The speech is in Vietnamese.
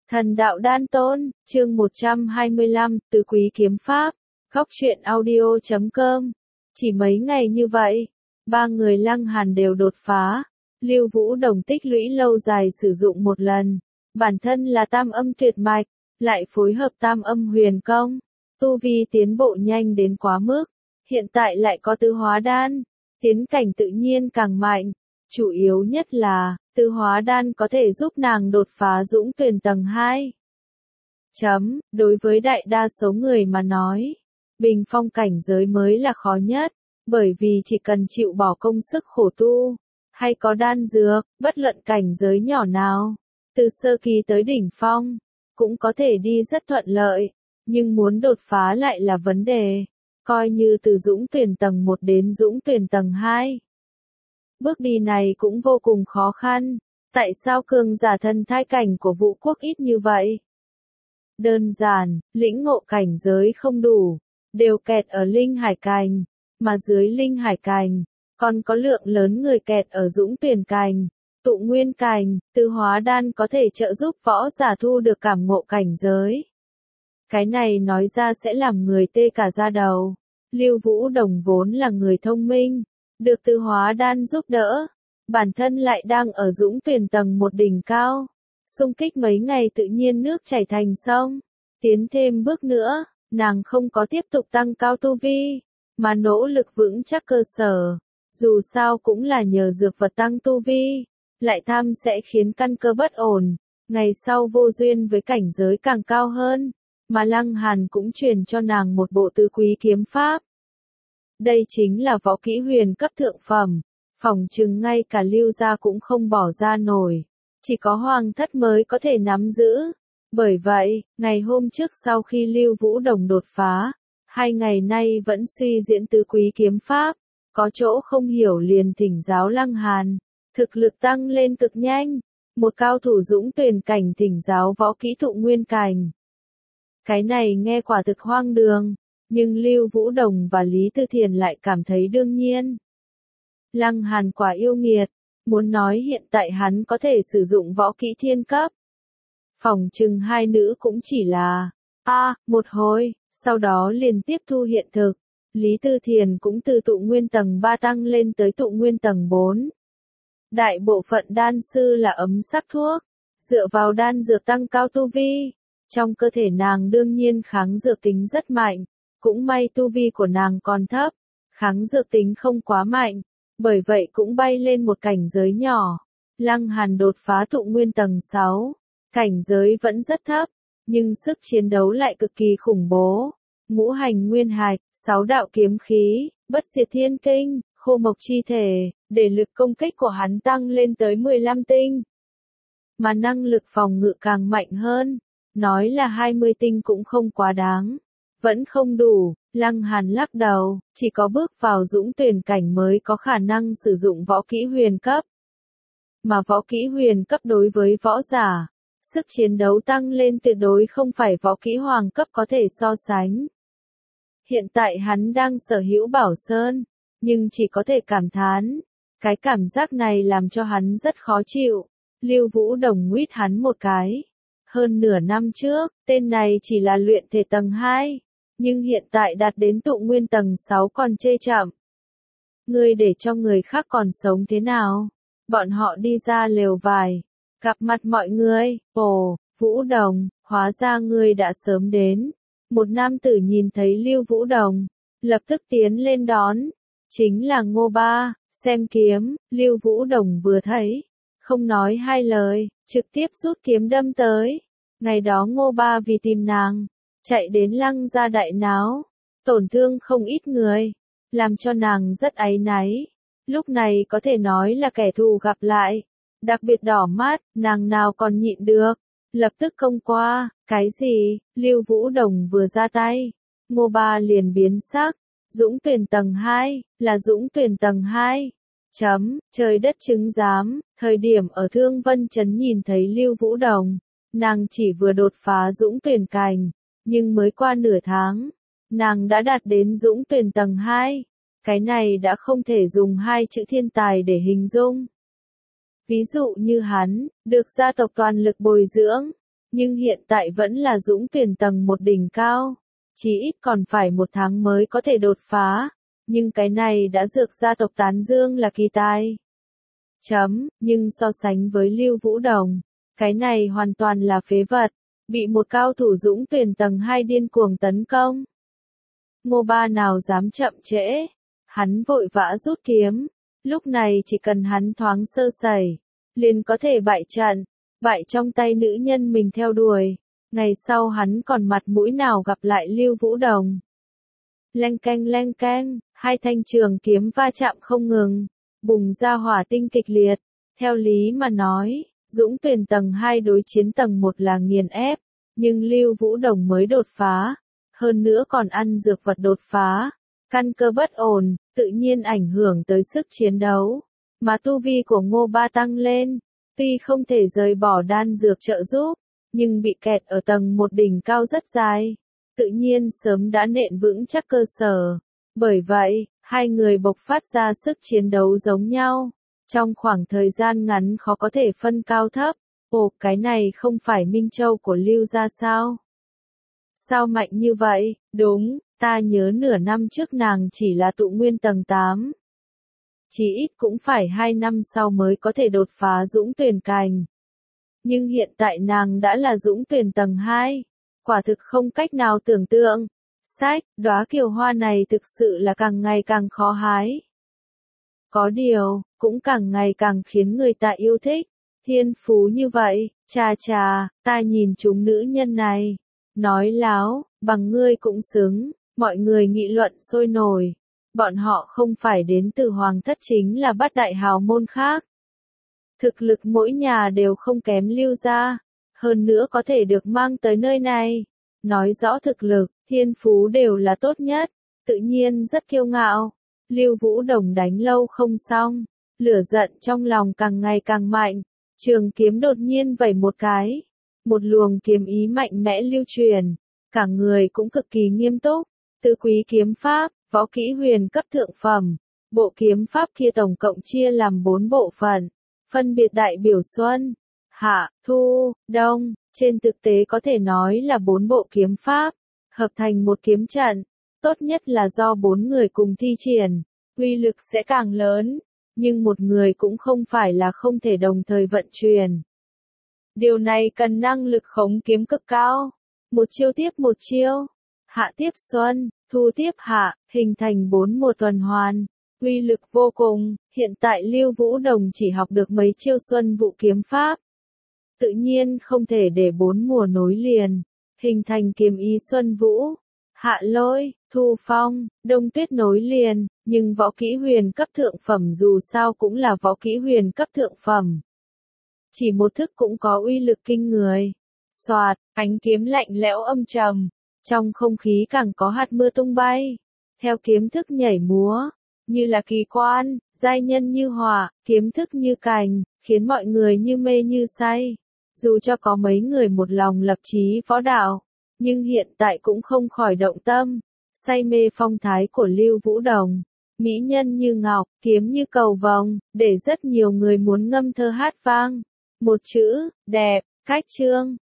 Thần đạo đan tôn, chương 125, Tứ quý kiếm pháp, Góc truyện audio.com. Chỉ mấy ngày như vậy, ba người Lăng Hàn đều đột phá. Lưu Vũ Đồng tích lũy lâu dài sử dụng một lần. Bản thân là tam âm tuyệt mạch, lại phối hợp tam âm huyền công. Tu vi tiến bộ nhanh đến quá mức. Hiện tại lại có tứ hóa đan. Tiến cảnh tự nhiên càng mạnh. Chủ yếu nhất là, tứ hóa đan có thể giúp nàng đột phá dũng tuyển tầng 2. Đối với đại đa số người mà nói, bình phong cảnh giới mới là khó nhất, bởi vì chỉ cần chịu bỏ công sức khổ tu, hay có đan dược, bất luận cảnh giới nhỏ nào, từ sơ kỳ tới đỉnh phong, cũng có thể đi rất thuận lợi, nhưng muốn đột phá lại là vấn đề, coi như từ dũng tuyển tầng 1 đến dũng tuyển tầng 2. Bước đi này cũng vô cùng khó khăn, tại sao cường giả thần thai cảnh của Vũ Quốc ít như vậy? Đơn giản, lĩnh ngộ cảnh giới không đủ, đều kẹt ở linh hải cành, mà dưới linh hải cành, còn có lượng lớn người kẹt ở dũng tuyển cành, tụ nguyên cành, tứ hóa đan có thể trợ giúp võ giả thu được cảm ngộ cảnh giới. Cái này nói ra sẽ làm người tê cả da đầu. Lưu Vũ Đồng vốn là người thông minh, được tứ hóa đan giúp đỡ, bản thân lại đang ở dũng tuyển tầng 1 đỉnh cao, xung kích mấy ngày tự nhiên nước chảy thành sông. Tiến thêm bước nữa, nàng không có tiếp tục tăng cao tu vi, mà nỗ lực vững chắc cơ sở. Dù sao cũng là nhờ dược vật tăng tu vi, lại tham sẽ khiến căn cơ bất ổn, ngày sau vô duyên với cảnh giới càng cao hơn, mà Lăng Hàn cũng truyền cho nàng một bộ tứ quý kiếm pháp. Đây chính là võ kỹ huyền cấp thượng phẩm, phỏng chừng ngay cả Lưu gia cũng không bỏ ra nổi, chỉ có hoàng thất mới có thể nắm giữ. Bởi vậy, ngày hôm trước sau khi Lưu Vũ Đồng đột phá, 2 ngày nay vẫn suy diễn tứ quý kiếm pháp, có chỗ không hiểu liền thỉnh giáo Lăng Hàn, thực lực tăng lên cực nhanh, một cao thủ dũng tuyển cảnh thỉnh giáo võ kỹ tụ nguyên cành. Cái này nghe quả thực hoang đường, nhưng Lưu Vũ Đồng và Lý Tư Thiền lại cảm thấy đương nhiên. Lăng Hàn quả yêu nghiệt, muốn nói hiện tại hắn có thể sử dụng võ kỹ thiên cấp. Phỏng chừng hai nữ cũng chỉ là một hồi, sau đó liền tiếp thu hiện thực. Lý Tư Thiền cũng từ tụ nguyên tầng 3 tăng lên tới tụ nguyên tầng 4. Đại bộ phận đan sư là ấm sắc thuốc, dựa vào đan dược tăng cao tu vi. Trong cơ thể nàng đương nhiên kháng dược tính rất mạnh, cũng may tu vi của nàng còn thấp, kháng dược tính không quá mạnh, bởi vậy cũng bay lên một cảnh giới nhỏ. Lăng Hàn đột phá tụ nguyên tầng 6, cảnh giới vẫn rất thấp, nhưng sức chiến đấu lại cực kỳ khủng bố. Ngũ hành nguyên hạch, 6 đạo kiếm khí, bất diệt thiên kinh, khô mộc chi thể, để lực công kích của hắn tăng lên tới 15 tinh. Mà năng lực phòng ngự càng mạnh hơn, nói là 20 tinh cũng không quá đáng. Vẫn không đủ, Lăng Hàn lắc đầu, chỉ có bước vào dũng tuyển cảnh mới có khả năng sử dụng võ kỹ huyền cấp. Mà võ kỹ huyền cấp đối với võ giả, sức chiến đấu tăng lên tuyệt đối không phải võ kỹ hoàng cấp có thể so sánh. Hiện tại hắn đang sở hữu Bảo Sơn, nhưng chỉ có thể cảm thán. Cái cảm giác này làm cho hắn rất khó chịu. Lưu Vũ Đồng nguyết hắn một cái. Hơn nửa năm trước, tên này chỉ là luyện thể tầng 2, nhưng hiện tại đạt đến tụ nguyên tầng 6 còn chê chậm. Ngươi để cho người khác còn sống thế nào? Bọn họ đi ra lều vải, gặp mặt mọi người. Ồ, Vũ Đồng, hóa ra ngươi đã sớm đến. Một nam tử nhìn thấy Lưu Vũ Đồng, lập tức tiến lên đón. Chính là Ngô Ba, xem kiếm. Lưu Vũ Đồng vừa thấy, không nói hai lời, trực tiếp rút kiếm đâm tới. Ngày đó Ngô Ba vì tìm nàng, chạy đến Lăng gia đại náo, tổn thương không ít người, làm cho nàng rất áy náy. Lúc này có thể nói là kẻ thù gặp lại, đặc biệt đỏ mắt, nàng nào còn nhịn được, lập tức công qua. Cái gì? Lưu Vũ Đồng vừa ra tay, Ngô Ba liền biến sắc. Dũng tuyển tầng 2, là dũng tuyển tầng 2. Trời đất chứng giám, thời điểm ở Thương Vân Trấn nhìn thấy Lưu Vũ Đồng, nàng chỉ vừa đột phá dũng tuyển cành, nhưng mới qua nửa tháng, nàng đã đạt đến dũng tuyển tầng 2. Cái này đã không thể dùng hai chữ thiên tài để hình dung. Ví dụ như hắn, được gia tộc toàn lực bồi dưỡng, nhưng hiện tại vẫn là Dũng Tuyển tầng 1 đỉnh cao. Chỉ ít còn phải 1 tháng mới có thể đột phá, nhưng cái này đã dược gia tộc tán dương là kỳ tài. Nhưng so sánh với Lưu Vũ Đồng, cái này hoàn toàn là phế vật, bị một cao thủ Dũng Tuyển tầng 2 điên cuồng tấn công. Ngô Ba nào dám chậm trễ, hắn vội vã rút kiếm, lúc này chỉ cần hắn thoáng sơ sẩy, liền có thể bại trận, bại trong tay nữ nhân mình theo đuổi. Ngày sau hắn còn mặt mũi nào gặp lại Lưu Vũ Đồng. Leng keng, hai thanh trường kiếm va chạm không ngừng, bùng ra hỏa tinh kịch liệt. Theo lý mà nói, Dũng Tuyển tầng 2 đối chiến tầng 1 là nghiền ép, nhưng Lưu Vũ Đồng mới đột phá, hơn nữa còn ăn dược vật đột phá, căn cơ bất ổn, tự nhiên ảnh hưởng tới sức chiến đấu. Mà tu vi của Ngô Ba tăng lên, tuy không thể rời bỏ đan dược trợ giúp, nhưng bị kẹt ở tầng 1 đỉnh cao rất dài, tự nhiên sớm đã nện vững chắc cơ sở. Bởi vậy, hai người bộc phát ra sức chiến đấu giống nhau, trong khoảng thời gian ngắn khó có thể phân cao thấp. Ồ, cái này không phải Minh Châu của Lưu gia sao? Sao mạnh như vậy? Đúng, ta nhớ nửa năm trước nàng chỉ là tụ nguyên tầng 8. Chỉ ít cũng phải 2 năm sau mới có thể đột phá Dũng Tuyển cảnh. Nhưng hiện tại nàng đã là Dũng Tuyển tầng 2. Quả thực không cách nào tưởng tượng. Sách, đóa kiều hoa này thực sự là càng ngày càng khó hái. Có điều, cũng càng ngày càng khiến người ta yêu thích. Thiên phú như vậy, chà, ta nhìn chúng nữ nhân này. Nói láo, bằng ngươi cũng xứng, mọi người nghị luận sôi nổi. Bọn họ không phải đến từ hoàng thất chính là bát đại hào môn khác. Thực lực mỗi nhà đều không kém Lưu gia, hơn nữa có thể được mang tới nơi này. Nói rõ thực lực, thiên phú đều là tốt nhất, tự nhiên rất kiêu ngạo. Lưu Vũ Đồng đánh lâu không xong, lửa giận trong lòng càng ngày càng mạnh, trường kiếm đột nhiên vẩy một cái. Một luồng kiếm ý mạnh mẽ lưu truyền, cả người cũng cực kỳ nghiêm túc. Tứ quý kiếm pháp, võ kỹ huyền cấp thượng phẩm. Bộ kiếm pháp kia tổng cộng chia làm 4 bộ phận, phân biệt đại biểu xuân, hạ, thu, đông. Trên thực tế có thể nói là 4 bộ kiếm pháp, hợp thành một kiếm trận. Tốt nhất là do 4 người cùng thi triển, uy lực sẽ càng lớn, nhưng một người cũng không phải là không thể đồng thời vận chuyển. Điều này cần năng lực khống kiếm cực cao. Một chiêu tiếp một chiêu, hạ tiếp xuân, thu tiếp hạ, hình thành 4 mùa tuần hoàn, uy lực vô cùng. Hiện tại Lưu Vũ Đồng chỉ học được mấy chiêu xuân vụ kiếm pháp, tự nhiên không thể để 4 mùa nối liền, hình thành kiếm ý xuân vũ, hạ lôi, thu phong, đông tuyết nối liền. Nhưng võ kỹ huyền cấp thượng phẩm dù sao cũng là võ kỹ huyền cấp thượng phẩm, chỉ một thức cũng có uy lực kinh người. Soạt, ánh kiếm lạnh lẽo âm trầm, trong không khí càng có hạt mưa tung bay. Theo kiếm thức nhảy múa, như là kỳ quan, giai nhân như hỏa, kiếm thức như cành, khiến mọi người như mê như say. Dù cho có mấy người một lòng lập chí võ đạo, nhưng hiện tại cũng không khỏi động tâm, say mê phong thái của Lưu Vũ Đồng. Mỹ nhân như ngọc, kiếm như cầu vồng, để rất nhiều người muốn ngâm thơ hát vang. Một chữ, đẹp, cách chương.